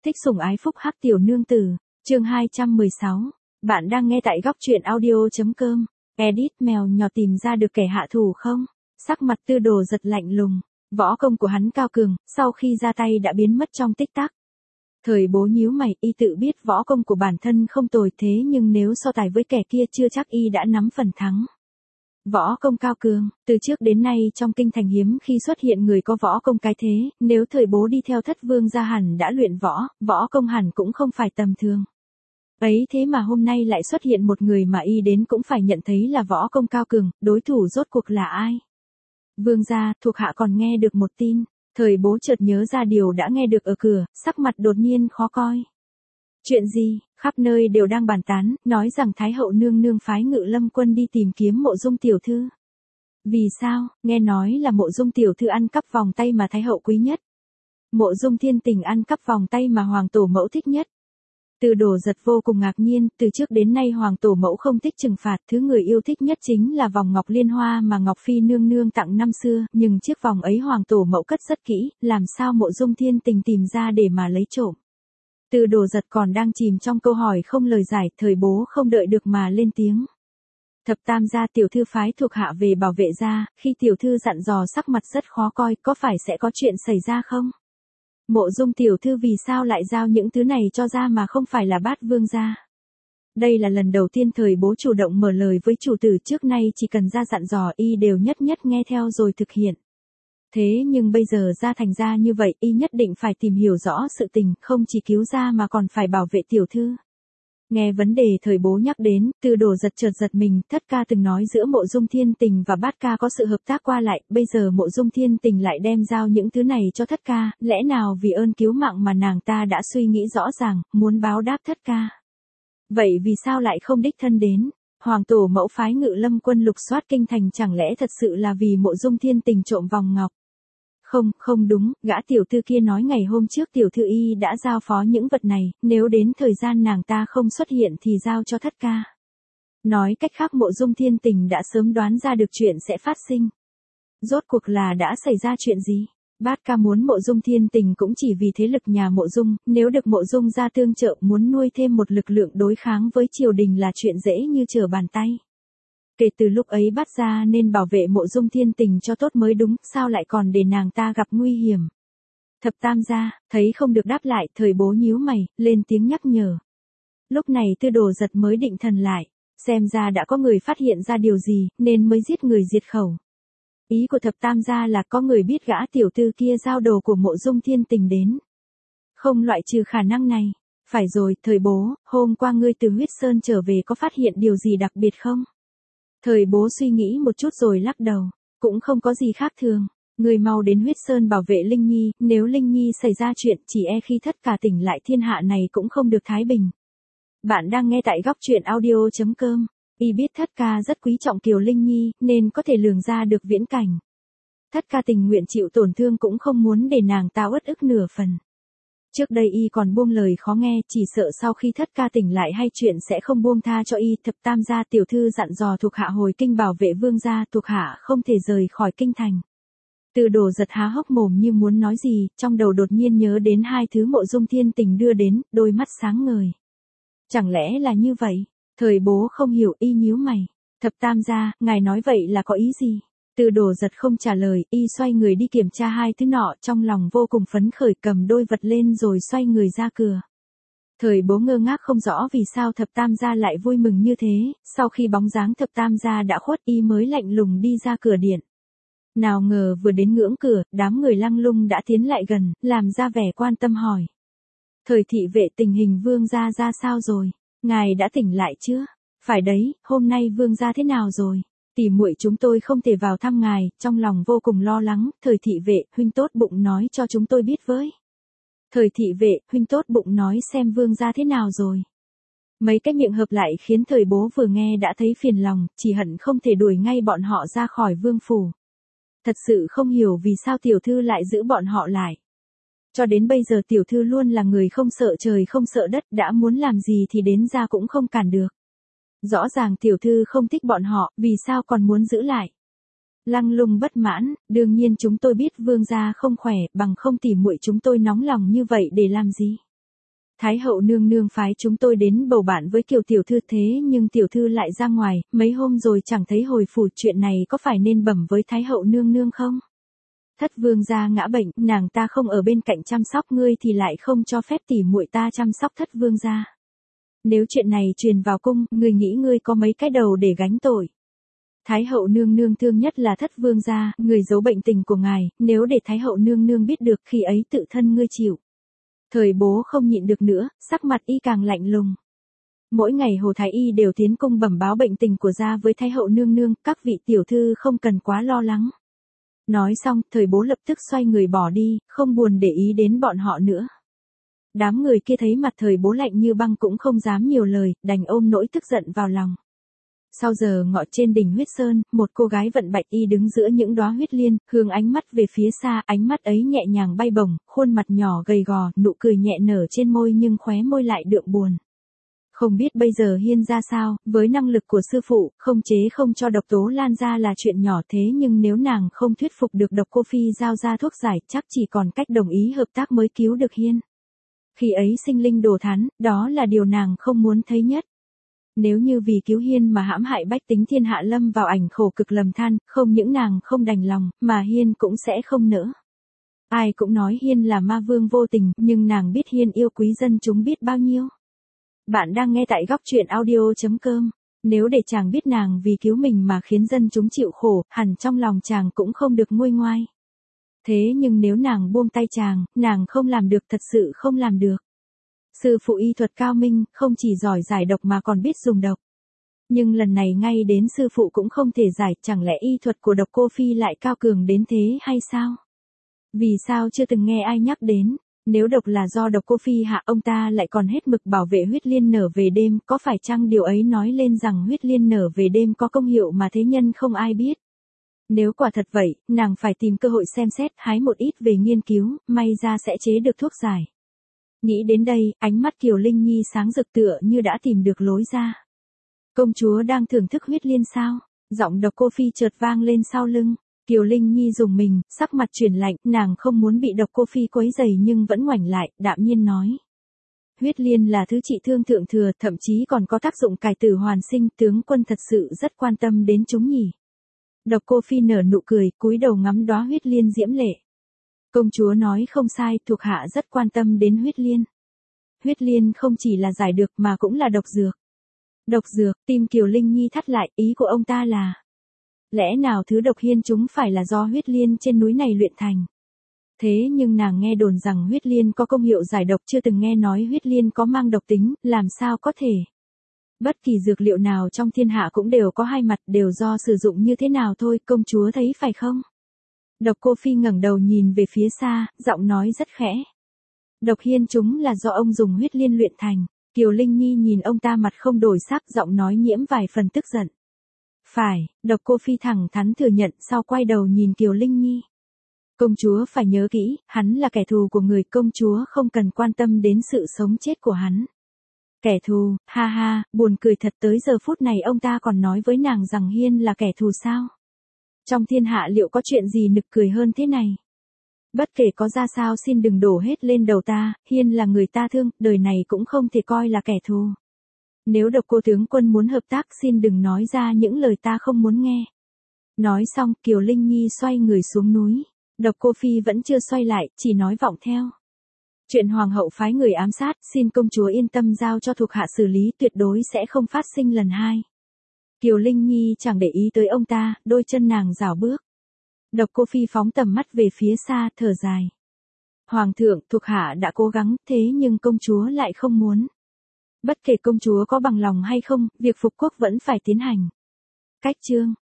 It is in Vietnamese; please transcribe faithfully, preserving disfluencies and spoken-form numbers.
Thích sủng ái phúc hắc tiểu nương tử, chương hai trăm mười sáu. Bạn đang nghe tại góc truyện audio.com. Edit mèo nhỏ tìm ra được kẻ hạ thủ không? Sắc mặt Tư Đồ Giật lạnh lùng, võ công của hắn cao cường, sau khi ra tay đã biến mất trong tích tắc. Thời Bố nhíu mày, y tự biết võ công của bản thân không tồi thế nhưng nếu so tài với kẻ kia chưa chắc y đã nắm phần thắng. Võ công cao cường, từ trước đến nay trong kinh thành hiếm khi xuất hiện người có võ công cái thế, nếu Thời Bố đi theo Thất Vương gia hẳn đã luyện võ, võ công hẳn cũng không phải tầm thường. Ấy thế mà hôm nay lại xuất hiện một người mà y đến cũng phải nhận thấy là võ công cao cường, đối thủ rốt cuộc là ai? Vương gia, thuộc hạ còn nghe được một tin. Thời Bố chợt nhớ ra điều đã nghe được ở cửa, sắc mặt đột nhiên khó coi. Chuyện gì? Khắp nơi đều đang bàn tán, nói rằng Thái hậu nương nương phái Ngự Lâm quân đi tìm kiếm Mộ Dung tiểu thư. Vì sao? Nghe nói là Mộ Dung tiểu thư ăn cắp vòng tay mà Thái hậu quý nhất. Mộ Dung Thiên Tình ăn cắp vòng tay mà Hoàng tổ mẫu thích nhất. Tư Đồ Giật vô cùng ngạc nhiên, từ trước đến nay Hoàng tổ mẫu không thích trừng phạt, thứ người yêu thích nhất chính là vòng ngọc liên hoa mà Ngọc Phi nương nương tặng năm xưa, nhưng chiếc vòng ấy Hoàng tổ mẫu cất rất kỹ, làm sao Mộ Dung Thiên Tình tìm ra để mà lấy trộm. Tư Đồ Giật còn đang chìm trong câu hỏi không lời giải, Thời Bố không đợi được mà lên tiếng. Thập tam gia tiểu thư phái thuộc hạ về bảo vệ gia, khi tiểu thư dặn dò sắc mặt rất khó coi, có phải sẽ có chuyện xảy ra không? Mộ Dung tiểu thư vì sao lại giao những thứ này cho gia mà không phải là Bát Vương gia? Đây là lần đầu tiên Thời Bố chủ động mở lời với chủ tử, trước nay chỉ cần gia dặn dò y đều nhất nhất nghe theo rồi thực hiện. Thế nhưng bây giờ gia thành ra như vậy, y nhất định phải tìm hiểu rõ sự tình, không chỉ cứu gia mà còn phải bảo vệ tiểu thư. Nghe vấn đề Thời Bố nhắc đến, Tư Đồ Giật chợt giật mình, Thất ca từng nói giữa Mộ Dung Thiên Tình và Bát ca có sự hợp tác qua lại, bây giờ Mộ Dung Thiên Tình lại đem giao những thứ này cho Thất ca, lẽ nào vì ơn cứu mạng mà nàng ta đã suy nghĩ rõ ràng, muốn báo đáp Thất ca. Vậy vì sao lại không đích thân đến? Hoàng tổ mẫu phái Ngự Lâm quân lục soát kinh thành, chẳng lẽ thật sự là vì Mộ Dung Thiên Tình trộm vòng ngọc? Không, không đúng, gã tiểu thư kia nói ngày hôm trước tiểu thư y đã giao phó những vật này, nếu đến thời gian nàng ta không xuất hiện thì giao cho Thất ca. Nói cách khác Mộ Dung Thiên Tình đã sớm đoán ra được chuyện sẽ phát sinh. Rốt cuộc là đã xảy ra chuyện gì? Bát ca muốn Mộ Dung Thiên Tình cũng chỉ vì thế lực nhà Mộ Dung, nếu được Mộ Dung ra tương trợ muốn nuôi thêm một lực lượng đối kháng với triều đình là chuyện dễ như trở bàn tay. Kể từ lúc ấy Bát gia nên bảo vệ Mộ Dung Thiên Tình cho tốt mới đúng, sao lại còn để nàng ta gặp nguy hiểm. Thập tam gia, thấy không được đáp lại, Thời Bố nhíu mày, lên tiếng nhắc nhở. Lúc này Tư Đồ Giật mới định thần lại, xem ra đã có người phát hiện ra điều gì, nên mới giết người diệt khẩu. Ý của thập tam gia là có người biết gã tiểu tư kia giao đồ của Mộ Dung Thiên Tình đến. Không loại trừ khả năng này. Phải rồi, Thời Bố, hôm qua ngươi từ Huyết Sơn trở về có phát hiện điều gì đặc biệt không? Thời Bố suy nghĩ một chút rồi lắc đầu, cũng không có gì khác thường. Người mau đến Huyết Sơn bảo vệ Linh Nhi, nếu Linh Nhi xảy ra chuyện chỉ e khi Thất ca tỉnh lại thiên hạ này cũng không được thái bình. Bạn đang nghe tại góc truyện audio.com. Y biết Thất ca rất quý trọng Kiều Linh Nhi, nên có thể lường ra được viễn cảnh. Thất ca tình nguyện chịu tổn thương cũng không muốn để nàng ta uất ức nửa phần. Trước đây y còn buông lời khó nghe, chỉ sợ sau khi Thất ca tỉnh lại hay chuyện sẽ không buông tha cho y. Thập tam gia tiểu thư dặn dò thuộc hạ hồi kinh bảo vệ vương gia, thuộc hạ không thể rời khỏi kinh thành. Tư Đồ Giật há hốc mồm như muốn nói gì, trong đầu đột nhiên nhớ đến hai thứ Mộ Dung Thiên Tình đưa đến, đôi mắt sáng ngời. Chẳng lẽ là như vậy? Thời Bố không hiểu, y nhíu mày. Thập tam gia, ngài nói vậy là có ý gì? Tư Đồ Giật không trả lời, y xoay người đi kiểm tra hai thứ nọ, trong lòng vô cùng phấn khởi, cầm đôi vật lên rồi xoay người ra cửa. Thời Bố ngơ ngác không rõ vì sao thập tam gia lại vui mừng như thế, sau khi bóng dáng thập tam gia đã khuất y mới lạnh lùng đi ra cửa điện. Nào ngờ vừa đến ngưỡng cửa, đám người Lăng Lung đã tiến lại gần, làm ra vẻ quan tâm hỏi. Thời thị vệ, tình hình vương gia ra sao rồi? Ngài đã tỉnh lại chưa? Phải đấy, hôm nay vương gia thế nào rồi? Tỷ muội chúng tôi không thể vào thăm ngài, trong lòng vô cùng lo lắng. Thời thị vệ, huynh tốt bụng nói cho chúng tôi biết với. Thời thị vệ, huynh tốt bụng nói xem vương gia thế nào rồi. Mấy cái miệng hợp lại khiến Thời Bố vừa nghe đã thấy phiền lòng, chỉ hận không thể đuổi ngay bọn họ ra khỏi vương phủ. Thật sự không hiểu vì sao tiểu thư lại giữ bọn họ lại. Cho đến bây giờ tiểu thư luôn là người không sợ trời không sợ đất, đã muốn làm gì thì đến ra cũng không cản được. Rõ ràng tiểu thư không thích bọn họ, vì sao còn muốn giữ lại? Lăng Lung bất mãn, đương nhiên chúng tôi biết vương gia không khỏe, bằng không tỉ muội chúng tôi nóng lòng như vậy để làm gì? Thái hậu nương nương phái chúng tôi đến bầu bạn với Kiều tiểu thư thế nhưng tiểu thư lại ra ngoài, mấy hôm rồi chẳng thấy hồi phủ, chuyện này có phải nên bẩm với Thái hậu nương nương không? Thất vương gia ngã bệnh, nàng ta không ở bên cạnh chăm sóc ngươi thì lại không cho phép tỉ muội ta chăm sóc thất vương gia. Nếu chuyện này truyền vào cung, ngươi nghĩ ngươi có mấy cái đầu để gánh tội. Thái hậu nương nương thương nhất là thất vương gia, người giấu bệnh tình của ngài, nếu để Thái hậu nương nương biết được khi ấy tự thân ngươi chịu. Thời bố không nhịn được nữa, sắc mặt y càng lạnh lùng. Mỗi ngày Hồ Thái Y đều tiến cung bẩm báo bệnh tình của gia với Thái hậu nương nương, các vị tiểu thư không cần quá lo lắng. Nói xong, thời bố lập tức xoay người bỏ đi, không buồn để ý đến bọn họ nữa. Đám người kia thấy mặt thời bố lạnh như băng cũng không dám nhiều lời, đành ôm nỗi tức giận vào lòng. Sau giờ ngọ trên đỉnh huyết sơn, một cô gái vận bạch y đứng giữa những đóa huyết liên, hướng ánh mắt về phía xa, ánh mắt ấy nhẹ nhàng bay bổng, khuôn mặt nhỏ gầy gò, nụ cười nhẹ nở trên môi nhưng khóe môi lại đượm buồn. Không biết bây giờ Hiên ra sao, với năng lực của sư phụ, không chế không cho độc tố lan ra là chuyện nhỏ thế nhưng nếu nàng không thuyết phục được độc cô phi giao ra thuốc giải, chắc chỉ còn cách đồng ý hợp tác mới cứu được Hiên. Khi ấy sinh linh đồ thán, đó là điều nàng không muốn thấy nhất. Nếu như vì cứu Hiên mà hãm hại bách tính thiên hạ lâm vào ảnh khổ cực lầm than, không những nàng không đành lòng, mà Hiên cũng sẽ không nỡ. Ai cũng nói Hiên là ma vương vô tình, nhưng nàng biết Hiên yêu quý dân chúng biết bao nhiêu. Bạn đang nghe tại góc truyện audio chấm com. Nếu để chàng biết nàng vì cứu mình mà khiến dân chúng chịu khổ, hẳn trong lòng chàng cũng không được nguôi ngoai. Thế nhưng nếu nàng buông tay chàng, nàng không làm được, thật sự không làm được. Sư phụ y thuật cao minh, không chỉ giỏi giải độc mà còn biết dùng độc. Nhưng lần này ngay đến sư phụ cũng không thể giải, chẳng lẽ y thuật của độc cô phi lại cao cường đến thế hay sao? Vì sao chưa từng nghe ai nhắc đến? Nếu độc là do độc cô phi hạ, ông ta lại còn hết mực bảo vệ huyết liên nở về đêm, có phải chăng điều ấy nói lên rằng huyết liên nở về đêm có công hiệu mà thế nhân không ai biết? Nếu quả thật vậy, nàng phải tìm cơ hội xem xét, hái một ít về nghiên cứu, may ra sẽ chế được thuốc giải. Nghĩ đến đây, ánh mắt Kiều Linh Nhi sáng rực tựa như đã tìm được lối ra. Công chúa đang thưởng thức huyết liên sao? Giọng độc cô phi chợt vang lên sau lưng. Kiều Linh Nhi rùng mình, sắc mặt chuyển lạnh, nàng không muốn bị độc cô phi quấy rầy nhưng vẫn ngoảnh lại, đạm nhiên nói. Huyết liên là thứ trị thương thượng thừa, thậm chí còn có tác dụng cải tử hoàn sinh, tướng quân thật sự rất quan tâm đến chúng nhỉ. Độc cô phi nở nụ cười, cúi đầu ngắm đóa huyết liên diễm lệ. Công chúa nói không sai, thuộc hạ rất quan tâm đến huyết liên. Huyết liên không chỉ là giải được mà cũng là độc dược. Độc dược, tim Kiều Linh Nhi thắt lại, ý của ông ta là. Lẽ nào thứ độc Hiên chúng phải là do huyết liên trên núi này luyện thành? Thế nhưng nàng nghe đồn rằng huyết liên có công hiệu giải độc, chưa từng nghe nói huyết liên có mang độc tính, làm sao có thể? Bất kỳ dược liệu nào trong thiên hạ cũng đều có hai mặt, đều do sử dụng như thế nào thôi, công chúa thấy phải không? Độc cô phi ngẩng đầu nhìn về phía xa, giọng nói rất khẽ. Độc Hiên chúng là do ông dùng huyết liên luyện thành. Kiều Linh Nhi nhìn ông ta mặt không đổi sắc, giọng nói nhiễm vài phần tức giận. Phải, độc cô phi thẳng thắn thừa nhận, sau quay đầu nhìn Kiều Linh Nhi. Công chúa phải nhớ kỹ, hắn là kẻ thù của người, công chúa không cần quan tâm đến sự sống chết của hắn. Kẻ thù, ha ha, buồn cười thật, tới giờ phút này ông ta còn nói với nàng rằng Hiên là kẻ thù sao? Trong thiên hạ liệu có chuyện gì nực cười hơn thế này? Bất kể có ra sao xin đừng đổ hết lên đầu ta, Hiên là người ta thương, đời này cũng không thể coi là kẻ thù. Nếu độc cô tướng quân muốn hợp tác xin đừng nói ra những lời ta không muốn nghe. Nói xong Kiều Linh Nhi xoay người xuống núi. Độc cô phi vẫn chưa xoay lại, chỉ nói vọng theo. Chuyện hoàng hậu phái người ám sát, xin công chúa yên tâm giao cho thuộc hạ xử lý, tuyệt đối sẽ không phát sinh lần hai. Kiều Linh Nhi chẳng để ý tới ông ta, đôi chân nàng rảo bước. Độc cô phi phóng tầm mắt về phía xa, thở dài. Hoàng thượng, thuộc hạ đã cố gắng, thế nhưng công chúa lại không muốn. Bất kể công chúa có bằng lòng hay không, việc phục quốc vẫn phải tiến hành. Cách chương